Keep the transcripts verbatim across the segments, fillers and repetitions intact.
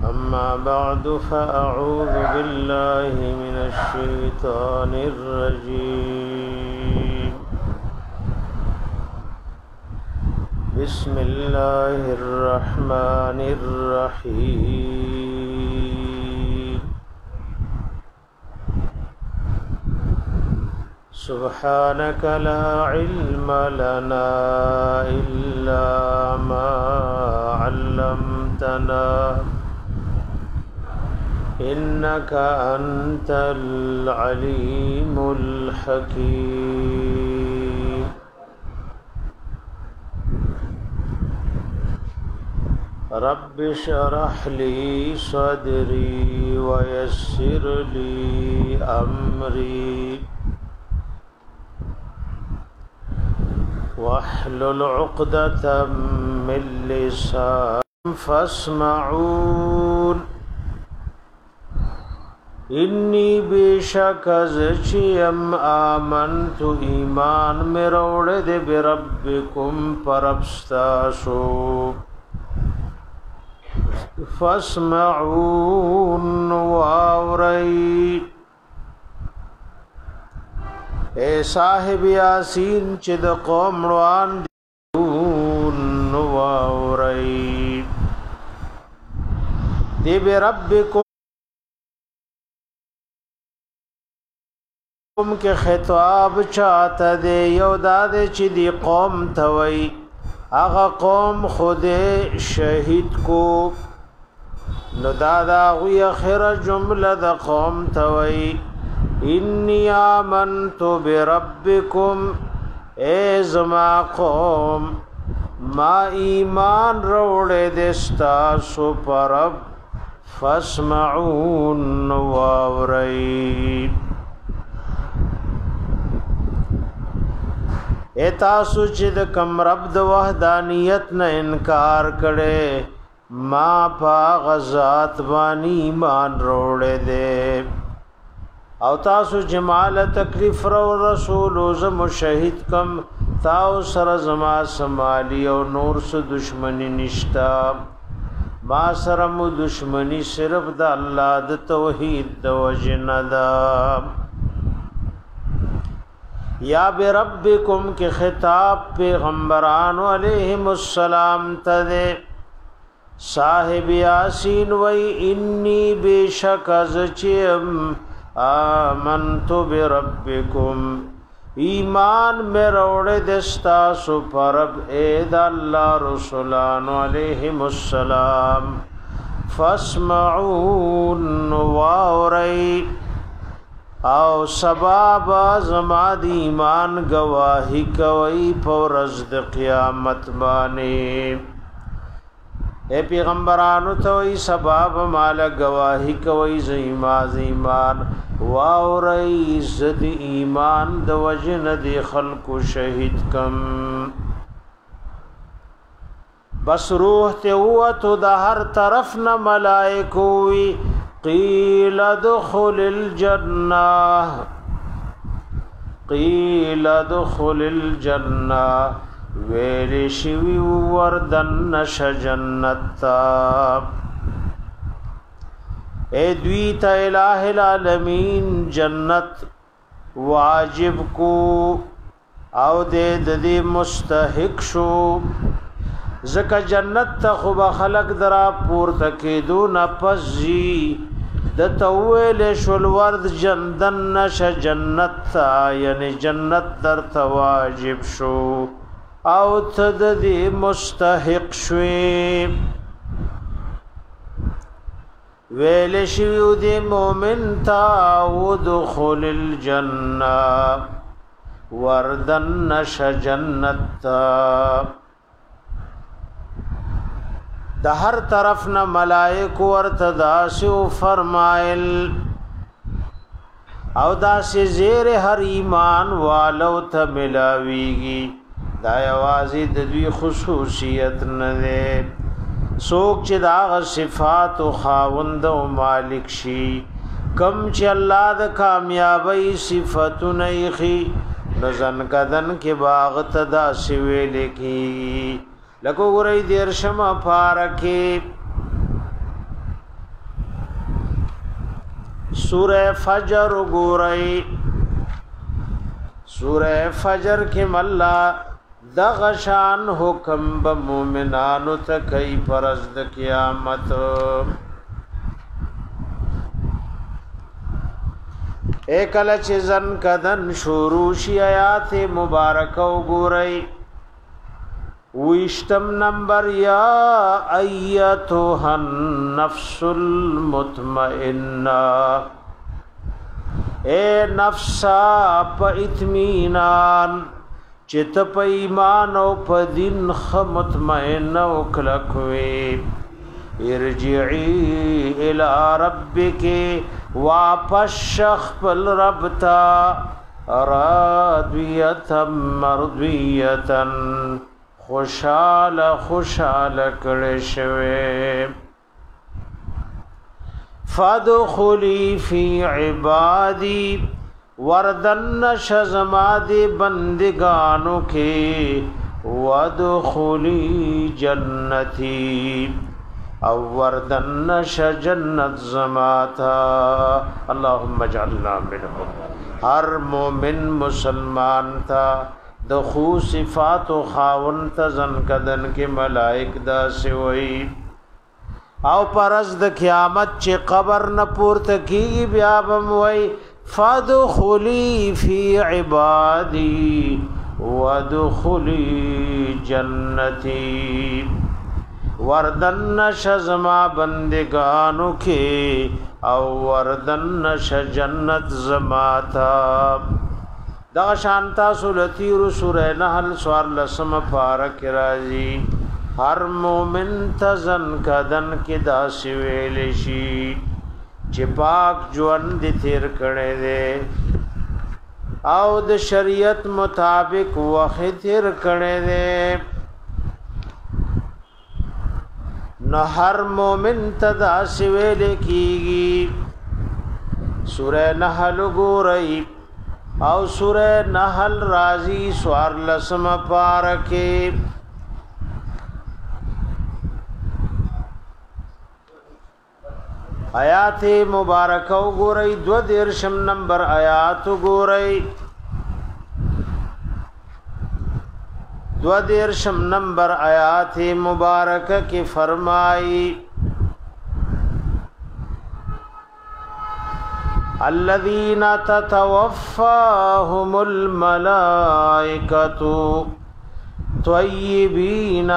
أما بعد فأعوذ بالله من الشيطان الرجيم بسم الله الرحمن الرحيم سبحانك لا علم لنا إلا ما علمتنا إنك أنت العليم الحكيم رب اشرح لي صدري ويسر لي أمري واحلل عقدة من لساني فاسمعون انی بیشک ازچیم آمنت ایمان مروڑ دے بربکم پربستاسو فاسمعون واوری اے صاحب یاسین چد قوم روان دیون واوری دے بربکم قوم کے خطاب چاہتا دے یو دادے چی دی قوم توئی آغا قوم خود شہید کو نو دادا غوی خیر جملہ دا قوم توئی انی آمنتو بربکم اے زما قوم ما ایمان روڑے دستاسو پرب فاسمعون واوری اے تاسو چې د کم رب د وحدانیت نه انکار کړي ما پا غزات باندې ایمان روړې دې او تاسو جمال تکلیف رو رسول زم شهید کم تاو سر زما سمالی او نور سو دشمنی نشتا ما سره مو دشمنی صرف د الله د توحید د وجندا یا بربکم کے خطاب پیغمبران علیہم السلام تدے صاحب یاسین وی انی بیشک ازچیم آمنتو بربکم ایمان میں روڑے دستاسو پرب اید اللہ رسولان علیہم السلام فاسمعون واوری او سباب زما دی ایمان گواہی کوي پورز د قیامت باندې اے پیغمبرانو ته ای سباب مال گواہی کوي زما ایمان واوري زد ایمان د وجن دی خلق شهید کم بس روح ته وته د هر طرف نه ملائکه وی قیل ادخل الجنہ قیل ادخل الجنہ ویلی شوی وردن نش جنت اے دویتا الہ العالمین جنت واجب کو او دے ددی مستحق شو زکا جنت تا خوب خلق درا پور تکیدو نپزی د تویل شل ورد جندن نش جنت تا یعنی جنت در تواجب شو او تد دی مستحق شوی ویل شویو دی مومن تا ودخل الجنہ وردن نش جنت تا د هر طرف نه ملائک ورته داسو فرمایل او داسې زیر هر ایمان والو ته ملاویږي دا یوازې د دوی خصوصیت نه ده څوک چې دا صفات او خاوند او مالک شي کم چې الله د کامیابی صفاتونه یې نزن کدن کې باغ تدا سوي لکی لکو ګورې دیر شمه پارکه سورہ فجر گورئی سورہ فجر کی ملا دغشان حکم بمومنانو تکی پرزد قیامت ایکل چیزن کدن شروشی آیات مبارکو گورئی ویشتم نمبر یا ایتها النفس المطمئنہ اے نفسا پا اطمینان چت پا ایمان او پا دین خمطمئن او کلکوی ارجعی الى ربک واپس شخ پل ربتا رادویتا مردویتا خوشحال خوشحال کڑشوی فادخلی فی عبادی وردن شزماد بندگانو کے وادخلی جنتی او وردن شجنت زماتا اللہم اجعلنا منہم ہر مومن مسلمان تا دخو صفات و خاون تزن کدن کے ملائک دا سوئی او پرز د قیامت چه قبر نه پورته کیږي بیا بم وای فادخلی فی عبادی وادخلی جنتی وردن شزما بندگانو کے او وردن شجنت زماتا دا شانتا سورتی سورہ نحل سوار لسم پارک رازی ہر مومن تزن کدن کی دا سویل شی چی پاک جوان دی تیر کڑے دے او د شریعت مطابق وخی تیر کڑے دے نہ ہر مومن تدا سویل کیگی سورہ نحل گو رئی او سورہ نحل رازی سوار لسم پارکے آیات مبارکہ گورئی دو دیرشم نمبر آیات گورئی دو دیرشم نمبر آیات مبارکہ کی فرمائی الذین تتوفاہم الملائکۃ طیبین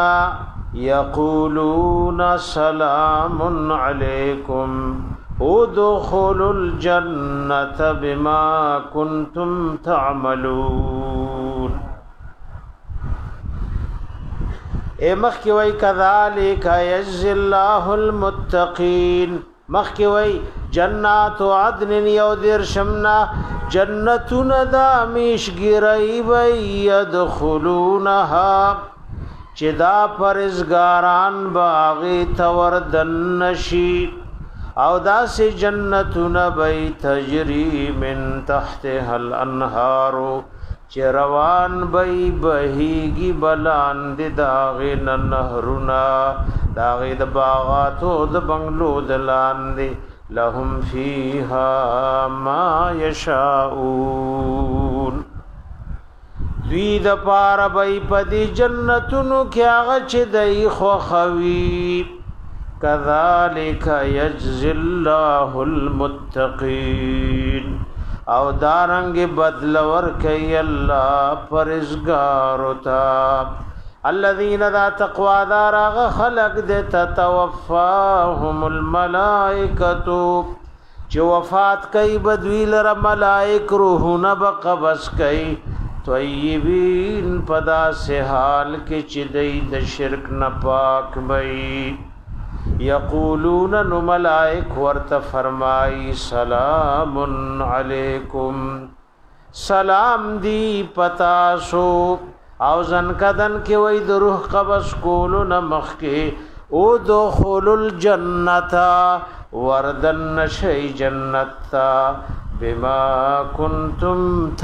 یقولون سلام علیکم ادخلوا الجنة بما کنتم تعملون اے مخی وی کذالک یجزی اللہ المتقین مخی وی جنات عدن یو دیر شمنا جنتون دامیش گرائی وی یدخلونها چدا پرزگاران باغی توردن نشی او دا سی جنتون بی تجری من تحتها الانہارو چی روان بی بہیگی بلاند داغی ننہرنا داغی دا باغاتو دا بنگلو دلاند لهم فیہا ما یشاؤون دوی د پار بای پدی جنتونو کیا غچ دای خو خوی کذالک یجزی الله المتقین او دارنگ بدل ورکی اللہ پرزگارتا الذین ذا تقوی دارغ خلق دے تتوفاهم الملائکتو جو وفات کئی بدوی لر ملائک روحونا بقبس کئی طیبین پدا سے حال کے چدئی د شرک نہ پاک بئی یقولون نو ملائک ورت فرمائی سلام علیکم سلام دی پتاسو او زن کدن کے وی د روح قبض کولو نمخ کے او دخول الجنتا وردن شی جنتا بما کنتم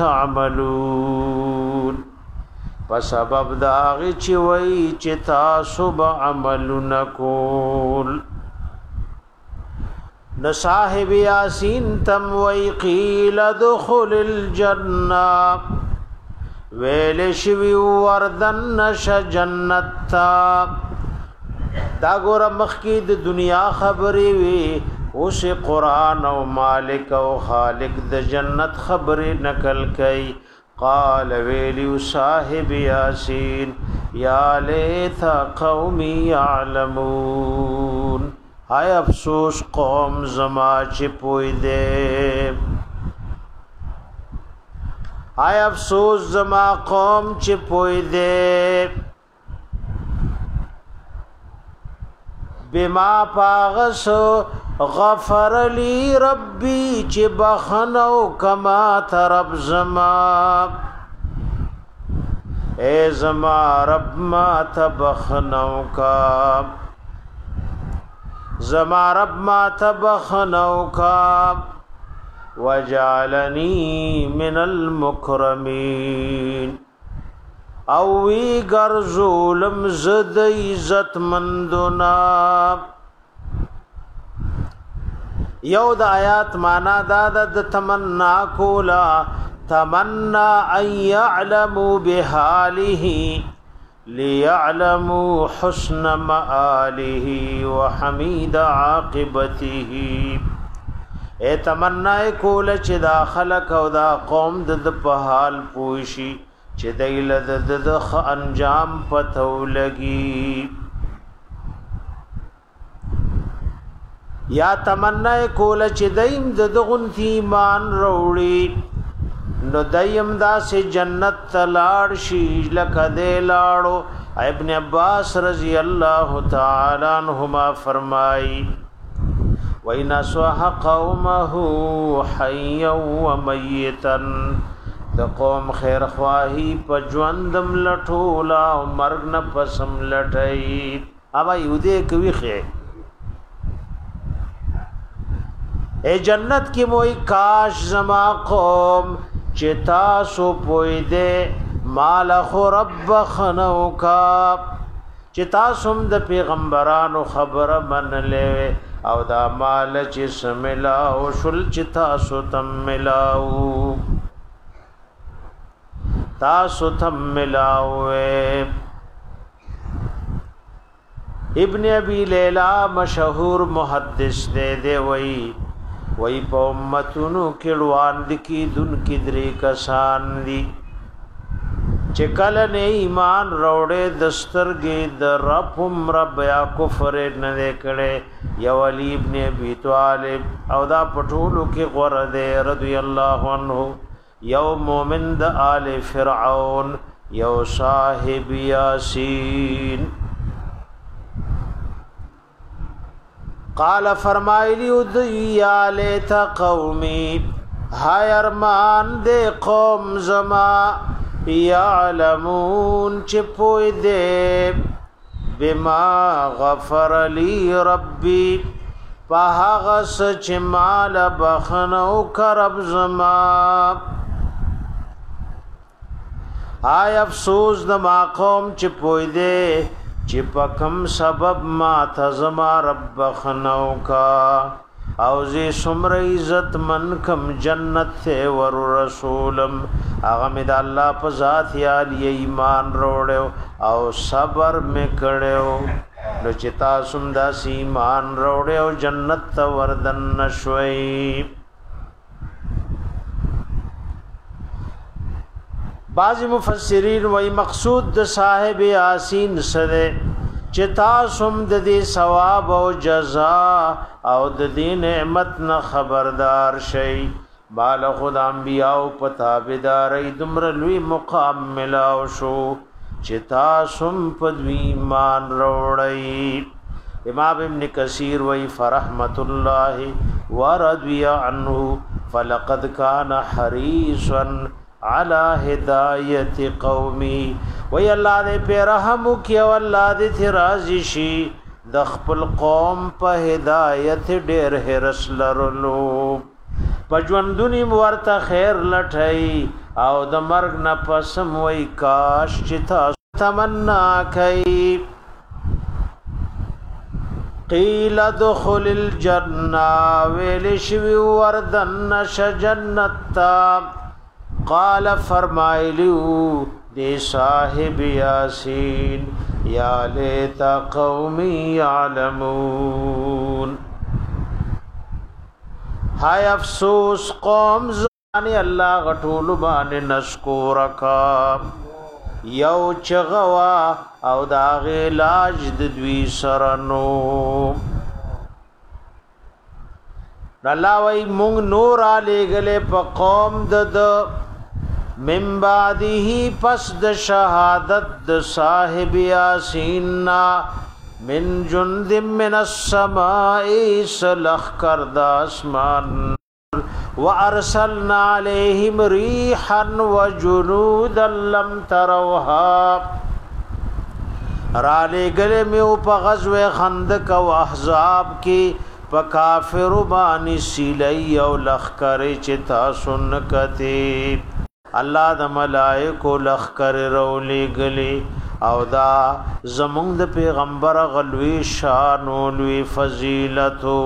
تعملون پسبب داغی چی وی چی تاسو با عمل نکول نو صاحب یاسین تم وی قیل دخل الجنہ ویل شوی وردن نش جنت تا دا ګور مخکی د دنیا خبرې وی اوس قرآن او مالک او خالق د جنت خبرې نقل کړي قال ویلی صاحب یاسین یا لیت قومی یعلمون ہائے افسوس قوم زما چې پوی دے ہائے افسوس زما قوم چې پوی دے بما پاغسو غفر لی ربی چې بخنو کما ترب زما اے زما رب ما تبخنو کا زما رب ما تبخنو کا وجعلنی من المکرمین او وی گر ظلم زد عزت مندنا یو د آیات معنا دا د تمنا کولا تمنا ان يعلموا بحاله ليعلموا حسن مآله وحمید عاقبته اے تمنا کول چې دا خلق او دا قوم د په حال پوشي چې دایل د د انجام پتو لګي یا تمنا کول چې دایم د دغون ایمان وروړي نو دایم دا سه جنت تلاړ شي لکه دې لاړو ابن عباس رضی الله تعالی عنہما فرمای وَإِنَ صَحَ قَوْمَهُ حَيًّا وَمَيِّتًا د قوم خیر خواهی په ژوندم لټولا او مرګ نه پسم لټای اوبه یودې کوي خې اے جنت کی موئی کاش زما قوم چتا سو پوی دے مال خو رب خنو کا چتا سم د پیغمبرانو خبر من لے او دا مال چې سملاو شل چتا سو تم ملاو تاسو تم ملاوے ابن ابی لیلا مشہور محدث دے دے وئی وئی په امتونو کې روان دي کی دن کی درې کسان دي چې کله نه ایمان روړې دسترګې د رب هم رب یا کفر نه کړي یو علی ابن ابي طالب او دا پټولو کې غور دے رضی الله عنه یو مومن د آل فرعون یو صاحب یاسین قال فرمایلی یا لیت قومی ہائے ارمان دے قوم زما یعلمون چپوئی دے بما غفر لی ربی پاہغس چمال بخنو کرب زما آئے افسوس دما قوم چپوئی دے چپکم سبب ما تزما رب خنو کا او زی سمر عزت من کم جنت تے ور رسولم اغمد اللہ پا ذات یالی ایمان روڑیو او صبر میں کڑیو نو چتا سمدہ سی ایمان روڑیو جنت تا وردن نشوئی بعض مفسرین وی مقصود د صاحب یاسین سره چتا سم د دې ثواب او جزاء او د دې نعمت نه خبردار شي بال خود انبیاء او پتابداري دمر لوی مقام ملاو شو چتا سم پدوی مان روړی امام ابن کثیر وی فرحمت الله ورضی عنه فلقد كان حريصا على هدایت قومی وی اللہ دے پہ رحم کی او اللہ دے تھی راضی شی د خپل قوم په هدایت ډېر هرس لرلو پجوندونی ورته خیر لټای او د مرګ نه پسم وای کاش چې تاسو تمنا کوي قیل ادخل الجنہ ویل شوی وردن شجنت قال فرمایلیو دی صاحب یاسین یا لیت قومی یعلمون ہائے افسوس قوم زانی اللہ غطول بان نشکورکا یو چغوا او داغ علاج دوی سرنو اللہ وی مونگ نور آلے گلے پا قوم دد من بعدی پس د شہادت د صاحب یاسیننا من جند من السمائی سلخ کرد اسمان وارسلنا علیہم ریحا وجنودا لم تروها رالے گلے میں پا غزو خندق و احزاب کی پا کافر بانی سیلی او لخکر چتا سنکتی اللہ دا ملائکو لخکر رولی گلی او دا زمونگ دا پیغمبر غلوی شانو لوی فضیلتو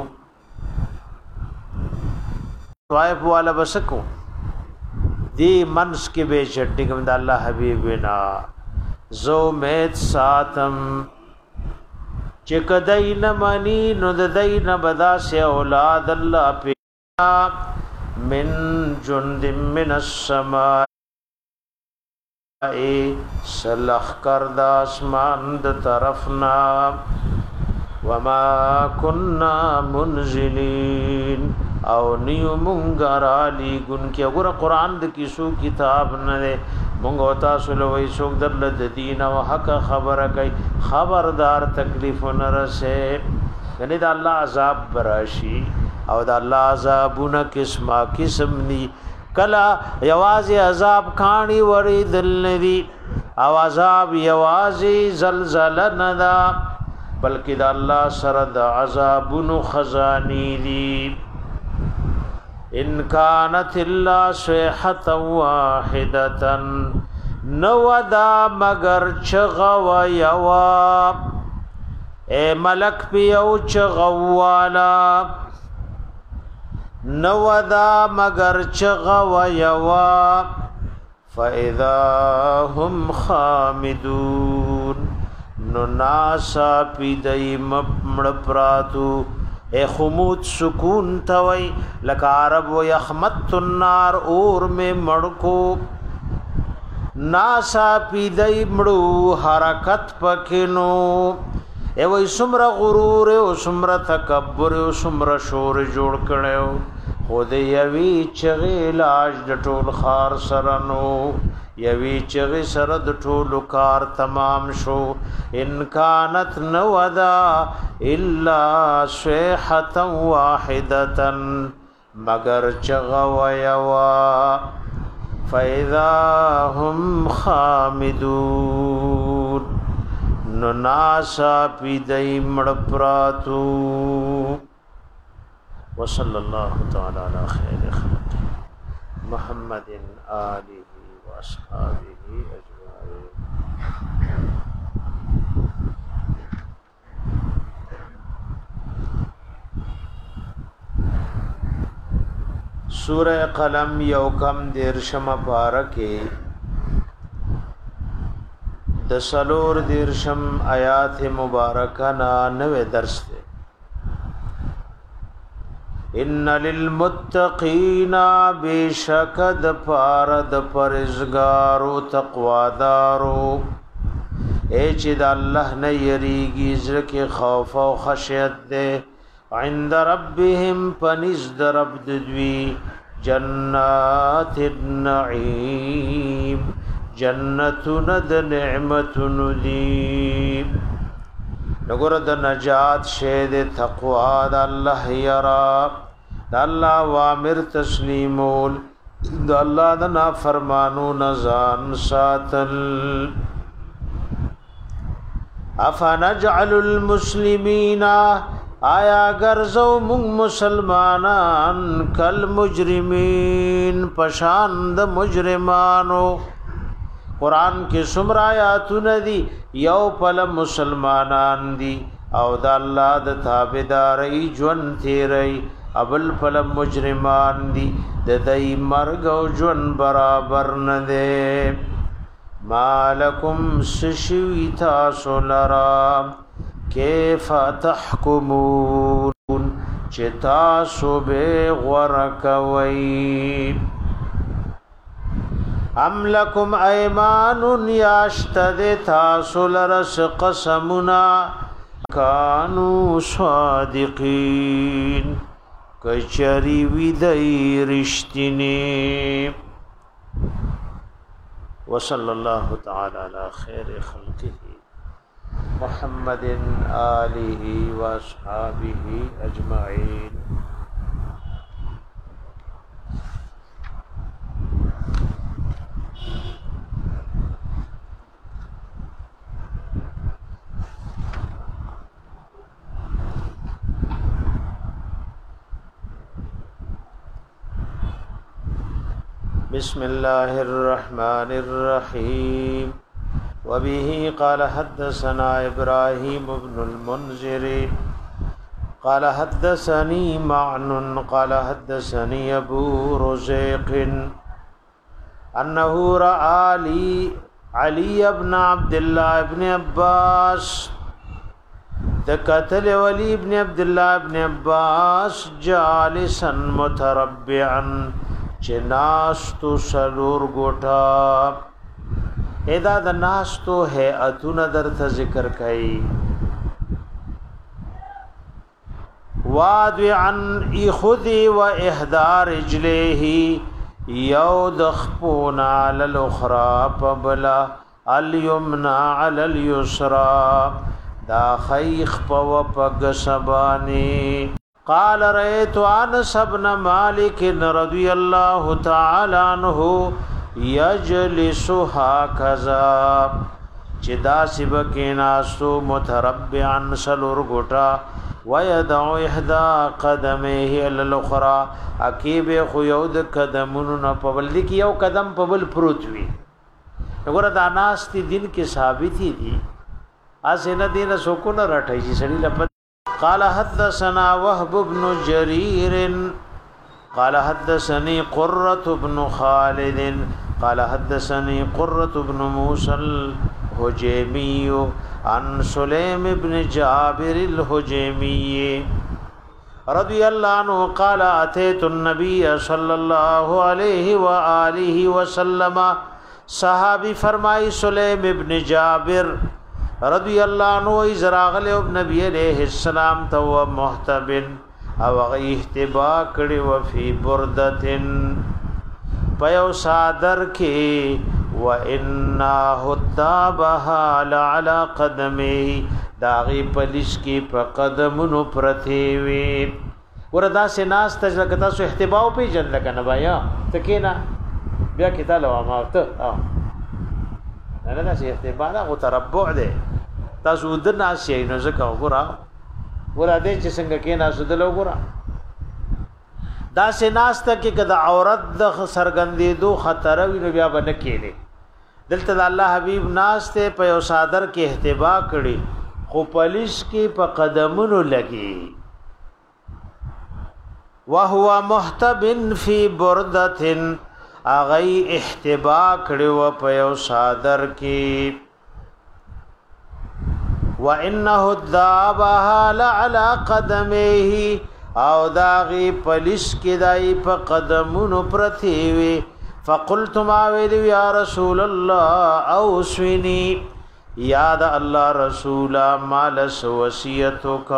طائف والا بسکو دی منس کی بے چٹی کم دا اللہ حبیبنا زو میت ساتم چک دین منی نو دین بدا سے اولاد اللہ پینا من جند من السماء سلخ کرد اسمان د طرفنا وما كنا منزلین او نیو مونگا را لی گن کی اگر قرآن د کسو کتاب نده مونگا تاسو لوئی سوک در لد دین و حق خبر کئی خبردار تکلیف نرسے یعنی دا اللہ عذاب براشی او دا اللہ عذابونا قسمہ قسم دی کلا یوازی عذاب کھانی وری دل ندی او عذاب یوازی زلزل ندا بلکہ دا اللہ سرد عذابون خزانی دی ان کانت اللہ صیحتا واحدتا نودا مگر چغو یوا اے ملک پیو چغوالا نودا مگر چغو یوا فاذا هم خامدون نو ناسا پیدئی مپمڑ پراتو اے خمود سکون توئی لکا عرب و یخمت النار اور میں مڑکو ناسا پیدئی مڑو حرکت پکنو اے وی سمر غرور او سمر تکبر او سمر شور جوڑ کڑیو خود یوی چغی لاج دٹول خار سرنو یوی چغی سرد ټول کار تمام شو ان کانت نودا الا صیحتا واحدتا مگر چغو یوا فاذا هم خامدون نناسا پیدئی مڑپراتو وصلی اللہ تعالی علی خیر خلق محمد آلہ واصحابہ اجمعین. سورہ قلم یو کم دیرشم پارکے دسلور دیرشم آیات مبارکہ نا نوے درس دے. ان للمتقین بیشکد پارد پرزگارو تقوادارو اے چید اللہ نے یریگی ذرک خوف و خشیت دے عند ربهم پنزد رب دوی جنات النعیم جنتون د نعمتون دی نگر د نجات شید تقوی د اللہ یرا د اللہ وامر تسلیمول د اللہ د نافرمانو نزان ساتل. افنجعل المسلمین آیا گرزو من مسلمانان کل مجرمین پشاند مجرمانو. قرآن کے سمر آیاتون دی یو پل مسلمانان دی او د الله د تابعداري ژوند تیری ابل فلم مجرمان دي د دای مرګ او ژوند برابر نه ده مالکم سشوی تاسو لرا کیف تحکمون چتا سو به غرقوی ام لکم ایمان یاشتد تاسو لرس قسمنا کانو صادقین کچری ویدئی رشتینی وصلی اللہ تعالی علی خیر خلقه محمد آلہ و اصحابہ اجمعین بسم الله الرحمن الرحيم وبه قال حدثنا إبراهيم بن المنذر قال حدثني معن قال حدثني أبو رزيق أنه رأى علي علي بن عبد الله بن عباس دقتل ولي بن عبد الله بن عباس جالسا متربعا چناستو سلور گوٹا ادا د ناستو ہے اتون درت ذکر کئی وادعا اخذی و احدار رجلیه یود خپونا علی الاخرى پبلا الیمنا علی اليسرى دا خیخ پو پگ سبانی قال رأيت انس بن مالك رضي الله تعالى عنه يجلس هكذا چدا سبکینا سو متربعا سلور گوٹا ويدعو احدى قدميه الى الاخرى اكيب خيود قدمونو نه پبل کی یو قدم پبل پروت وی وګوره دا ناس تی دین کې ثابت دي اسنه دین سو کو نه رټای شي سړی لپاره قال حدثنا وهب بن جرير قال حدثني قرة بن خالد قال حدثني قرة بن موسى الهجيمي عن سليم بن جابر الهجيمي رضي الله عنه قال أتيت النبي صلى الله عليه وآله وسلم صحابي فرمائي سليم بن جابر رضی اللہ عنہ ازراغل اب نبی علیہ السلام تو محتبن او غی احتبا کڑی وفی بردتن پیو صادر کی و انا حتابها لعلا قدمی داغی پلیس کی پا قدمونو پرتیوی وردا سے ناس تجلکتا سو احتباو پی جن لکا نبایا تکینا بیا کتا لو اماوتا آو نه نه چې احتبا دا غو تربع ده تاسو د ناس یې نو زکه وګورا ورا دې چې څنګه کې ناس دل وګورا دا سه ناس ته کې کده عورت د سرګندې دو خطر وی نو بیا باندې کېله دلته الله حبیب ناس ته په یو صادر کې احتبا کړي خو پولیس کې په قدمونو لګي وهو محتبن فی بردتن اغی احتبا کړو په یو صادر کې وانه الذابها لعلى قدميه او داغي پولیس کې دای په قدمونو پرتی وي فقلت ما ویل یا رسول الله اوصني یاد الله رسول مال وصیتک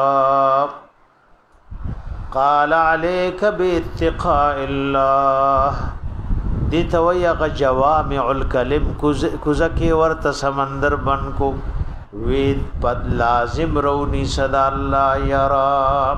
قال عليك باتقاء الله دی تویغ جوامع الکلم کزکی ورت سمندر بن کو وید پد لازم رونی صدا اللہ یرا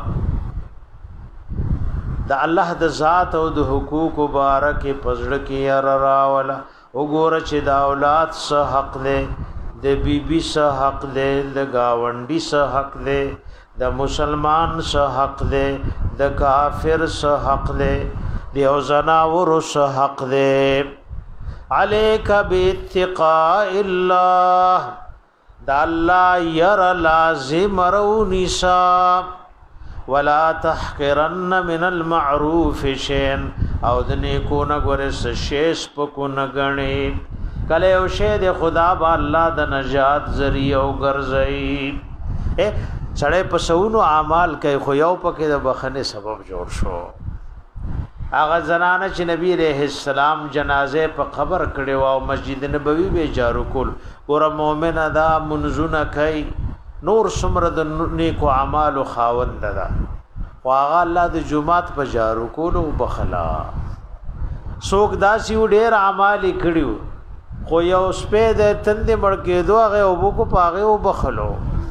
دا اللہ دا ذات او دا حقوق بارک پزړه کې یرا راولا وګوره چې دا اولاد سه حق دے د بی بی سه حق دے د گاونډي سه حق دے د مسلمان سه حق دے د کافر سه حق دے دیو زناور سه حق دے علیک باتقاء اللہ دا الله ير لازم رو نساء ولا تحقرن من المعروف شيئا او د نیکو نه ګورس شیش پکو نه غني کله او شه د خدا با الله د نجات ذریعہ او ګرځي اے سړی په سونو اعمال کوي خو یو پکې د بخنه سبب جوړ شو هغه زنانه چې نبی عليه السلام جنازه په قبر کړي او مسجد نبوي به جارو کول ګور مؤمن ادا منزونه کوي نور سمر د نیکو اعمال خاوند ده واغه الله د جمعات په جارو کول او بخلا څوک داسي ډېر اعمال کړیو خو یو سپه د تند مړ کېدو هغه او کو پاغه او بخلو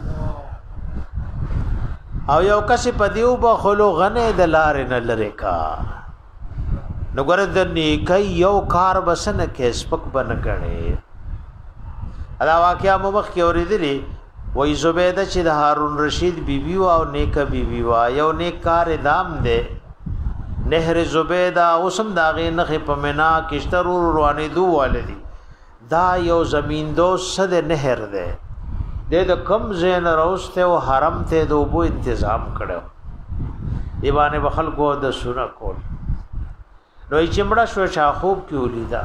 او یو کس په دیو بخلو غنه د لار نه لری کا نو ګره د نیکي یو کار بسنه کې سپک بن کړي ادا واقعیا مبخ کې اوریدلی وای زبیده چې د هارون رشید بیبي او نیک بیبي وا یو نیک کار ادم ده نهر زبیده اوسم داغه نخ په منا کشتر روانې دو والدي دا یو زمین دو صد نهر ده د کم زین روسته او حرم ته د وبو تنظیم کړو ایوانه بخل کو د سونه کول نو چمړه شو شاخوب کې ولیدا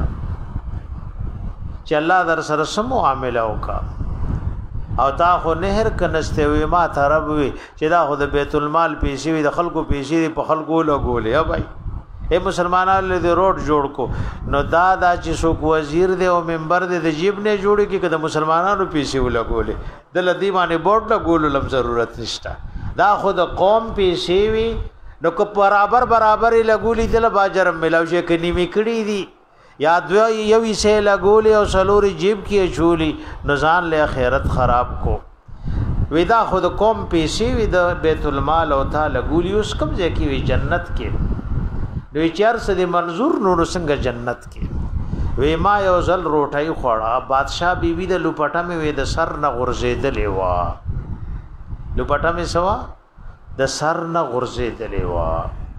چې الله در سره سم معاملې وکا او تا خو نهر کنسته وي ما طرف وي چې دا خو د بیت المال پیسې وي د خلکو پیسې په خلکو لګولې ها بھائی اے مسلمانانو له روډ جوړ کو نو دا دا چې څوک وزیر دی او منبر دی د جیب نه جوړي کې کده مسلمانانو پیسې ولګولې د لدی باندې بورډ لګول لم ضرورت نشته دا خود قوم پیسې وي نو کو برابر برابر لګولې دل باجر ملاوي کني می کړی دي یا دو یو یې سه لګولې او سلوري جیب کې چولی نزان له خیرت خراب کو ودا خود قوم پیسې وي د بیت المال او تا لګولې اوس کوم ځای کې وي جنت کې دوی چار سدي منظور نور څنګه جنت کې وې ما یو ځل روټي خوړه بادشاہ بیبي د لوپټه مې وې د سر نه غرزېدلې وا لوپټه مې سوا د سر نه غرزېدلې وا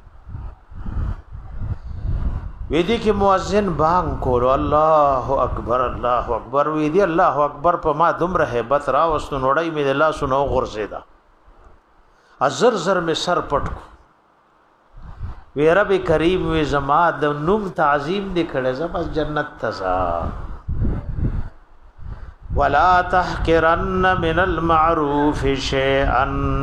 وې دي کې مؤذن بانګ کول الله اکبر الله اکبر وې دي الله اکبر په ما دومره hebat را وستو نوړی مې الله سنو غرزېدا ازر زر مې سر پټ وی رب کریم وی زما د نوم تعظیم دی کړه زما جنت تزا ولا تحقرن من المعروف شيئا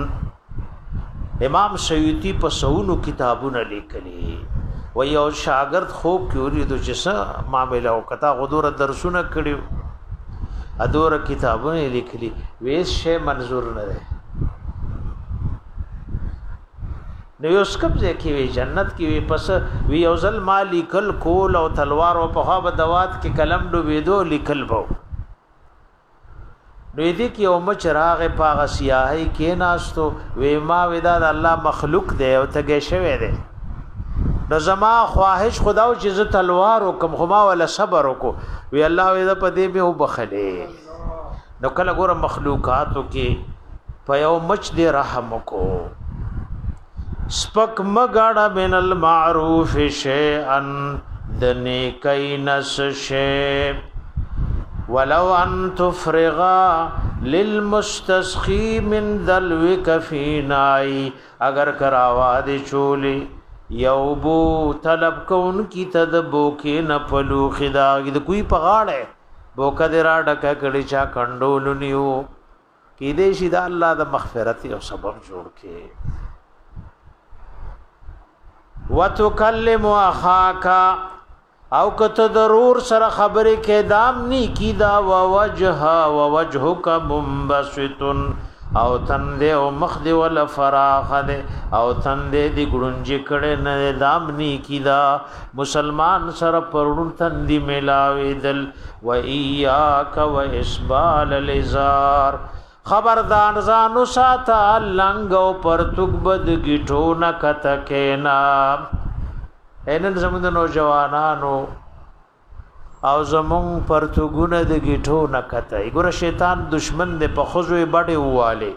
امام سیوطی په سونو کتابونه لیکلي و یو شاګرد خوب کې ورېدو چې څه معاملې او کتا غدور درسونه کړیو ادور کتابونه لیکلي وې شی منظور نه ده نو یو سکب ځکه وی جنت کې وی پس وی اوزل مالی کل کول او تلوار او په هغه دوات کې قلم ډوبېدو لیکل بو نو دې کې او مچراغ پاغه سیاهي کې ناستو وی ما ودا د الله مخلوق دی او تګې شوی دی نو زما خواهش خداو چې ز تلوار او کم خما ولا صبر وکړو وی الله ودا په دې به وبخلې نو کله ګور مخلوقاتو کې په یو مچ دې رحم وکړو سپک مگاڑا من المعروف شیئا دنی کئی نس شیئ ولو ان تفرغا للمستسخی من دلوک فی نائی اگر کراوا دی چولی یوبو طلب کون کی تدبو کی نپلو خداغی دا کوئی پغاڑ ہے بوکا دی را ڈکا کڑی چا کنڈولو نیو کی دیشی دا اللہ دا مغفرتی او سبب جوڑ کے وتکلم اخاک او کته ضرور سره خبرې کې دام نی کی دا ووجه ووجهک منبسط او تند او مخد ول فراخ او تند دی ګړنج کړه نه دام نی کی دا مسلمان سره پرون تندې ملاوي دل و ایاک و اسبال الازار خبردار زانو ساته لنګو پرتګ بد گیټو ن کته کینا اینن زموږ نوجوانانو او زمون پرتګونه د گیټو ن کته ګور شیطان دشمن د په خوځوي بډې واله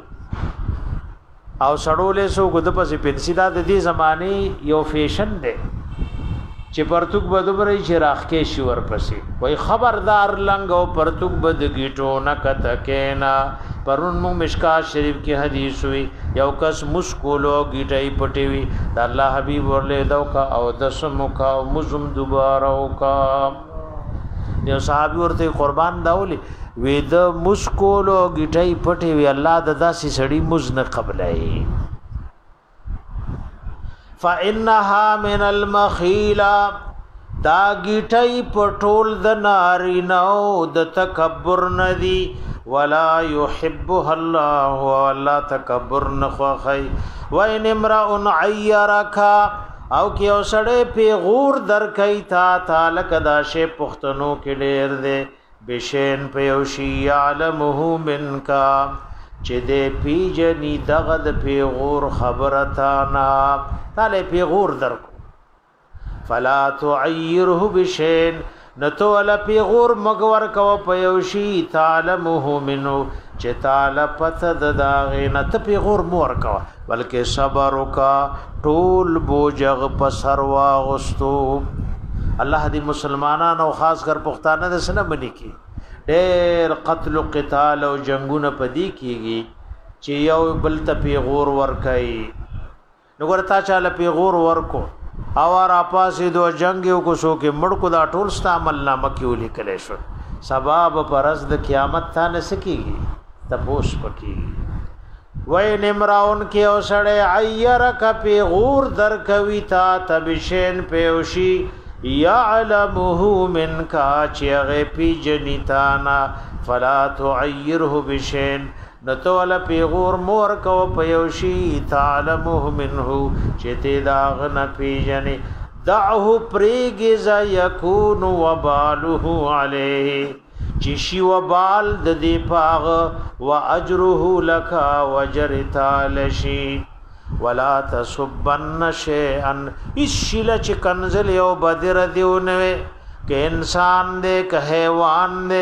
او سړولې سو ګد پسې پنسیدا د دې زمانه یو فیشن دی چې پرتوک بدبرې چې راخکې شي ورپسې وای خبردار لنګ او پرتوک بد گیټو نه کته کینا پرون مو مشکات شریف کې حدیث وی یو کس مسکولو گیټای پټي وی د الله حبیب ورله دو کا او دسمو کا مزم دوباره کا یو صحابي ورته قربان داولي وی د مسکولو گیټای پټي وی الله د داسې سړی مز نه قبلای فإنها من المخيلة دا گیټي پټول د ناری نو د تکبر ندي ولا يحبها الله ولا تکبر نخوخي وان امرؤ عيرك او کې اوسړې په غور در کوي تا تعالی کدا شی پختنو کې ډېر دې بشین په یوشي علمه منکا چې دې پیجنی دغه د پیغور خبرتا نا تعالی پیغور درکو فلا تعیره بشین نتو ولا پیغور مگور کو پیوشی تعلمه منو چې تعالی پته د داغه نت پیغور مور کو بلکې صبر وکا ټول بوجغ پسر واغستو الله دې مسلمانانو خاص کر پښتانه د سنه منی کی ډېر قتل او قتال او جنگونه پدی کیږي چې یو بل ته پیغور ور کوي نو ورتا چاله پیغور ورکو او را پاسې دو جنگ یو کو سو کې مړ کو دا ټول ستا عمل نامه کې ولیکل شو سبب پرز د قیامت ته نسکیږي تپوس پکې وای نمراون کې اوسړې عیرک پیغور در کوي تا تبشین پیوشي یعلمه منکا چیغه پی جنیتانا فلا تعیره بشین نتول پیغور مور کو پیوشی تعلمه منه چته داغ نه پیجنی دعه پریگز یکون وباله علیه چشی وبال د دی پاغ و اجره لک وجرتا لشی ولا تسبن شيئا اسشل چ کنزل یو بدر دیونه کہ انسان دے کہ حیوان دے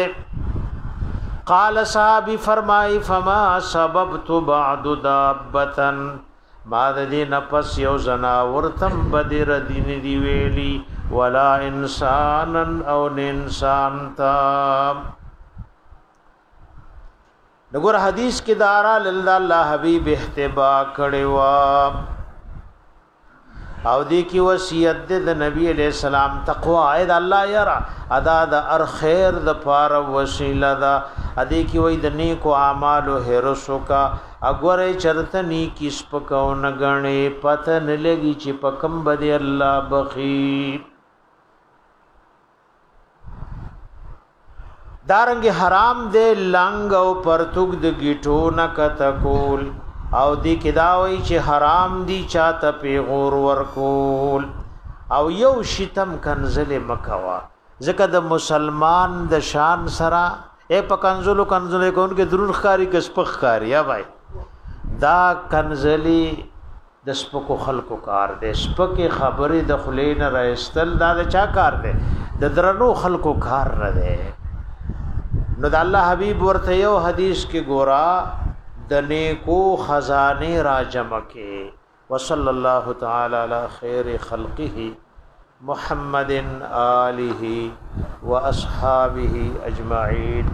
قال صحابی فرمائی فما سببت بعد دابتا بعد دی نفس یو زناور تم بدر دین دی ویلی ولا انسانا او انسان تا نګور حدیث کې دارا لله الله حبیب احتبا کړي وا او دی کی وصیت د نبی علیہ السلام تقوا اید الله یرا ادا د ار خیر د پار وسیله دا ادي کی وای د نیکو اعمال هرسو کا اګورې چرته نیکی سپکو نګړې پته نه لګي چې پکم بده الله بخی دارنګ حرام دے لنګ او پرتګ د گیټو نه کتکول او دی کداوی چې حرام دی چاته پیغور ورکول او یو شتم کنزل مکوا ځکه د مسلمان د شان سرا اے پکنزلو کنزل کون کې ضرور خاري کس پخ خاري یا بھائی دا کنزلی د سپکو خلقو کار دی سپکه خبرې د خلین راستل دا د چا کار دی د درنو خلقو کار نه دی نو د الله حبیب ورته یو حدیث کې ګورا د نیکو خزانه را جمع کې وصلی الله تعالی علی خیر خلقه محمد آله واصحابہ اجمعین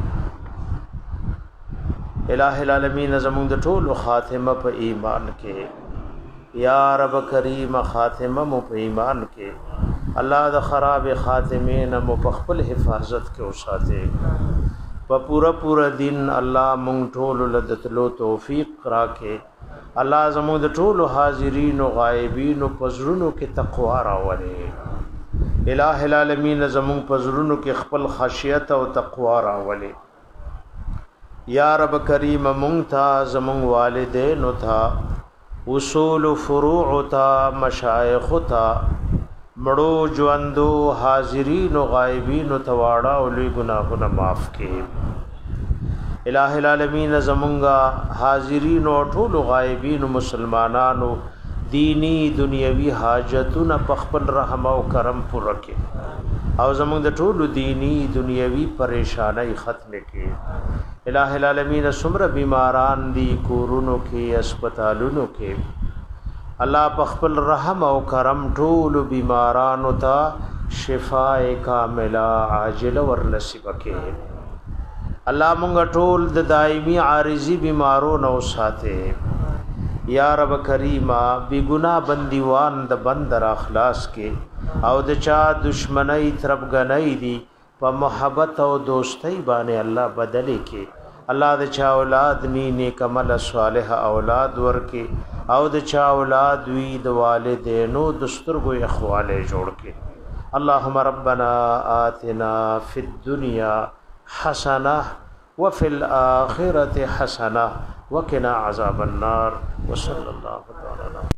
الہ العالمین زمون د ټول خاتمه په ایمان کې یا رب کریم خاتمه مو په ایمان کې الله د خراب خاتمین مو په خپل حفاظت کې اوساته په پورا پورا دین الله مونږ ټول لدتلو توفیق راکې الله زموږ د ټول حاضرین او غایبین او پزړونو کې تقوا راولې الہ العالمین زموږ پزړونو کې خپل خشیت او تقوا راولې یا رب کریم مونږ ته زموږ والدین او ته اصول فروع ته مشایخ ته مړو ژوندو حاضرین او غایبین او تواړه او لوی ګناهونه معاف کړي الہ العالمین زمونږه حاضرین او ټول غایبین مسلمانانو دینی دنیوي حاجتونه په خپل رحم او کرم پوره کړي او زمونږ د ټول دینی دنیوي پریشانای ختم کړي الہ العالمین سمره بیماران دي کورونو کې هسپتالونو کې الله په خپل رحم او کرم ټول بیمارانو ته شفاء کاملہ عاجل ور نصیب کې الله مونږ ټول د دایمي عارضی بیمارو نو ساته یا رب کریما بی گناہ بندیوان د بندر اخلاص کې او د چا دشمنی تربګنۍ دی په محبت او دوستۍ باندې الله بدلې کې الله د چا اولاد نی نیک عمل صالح اولاد ورکې او د چا اولاد وی د والدینو دسترګو اخواله جوړ کې اللهم ربنا آتنا فی الدنیا حسنه وفي الاخره حسنه وقنا عذاب النار وصلى الله تعالى على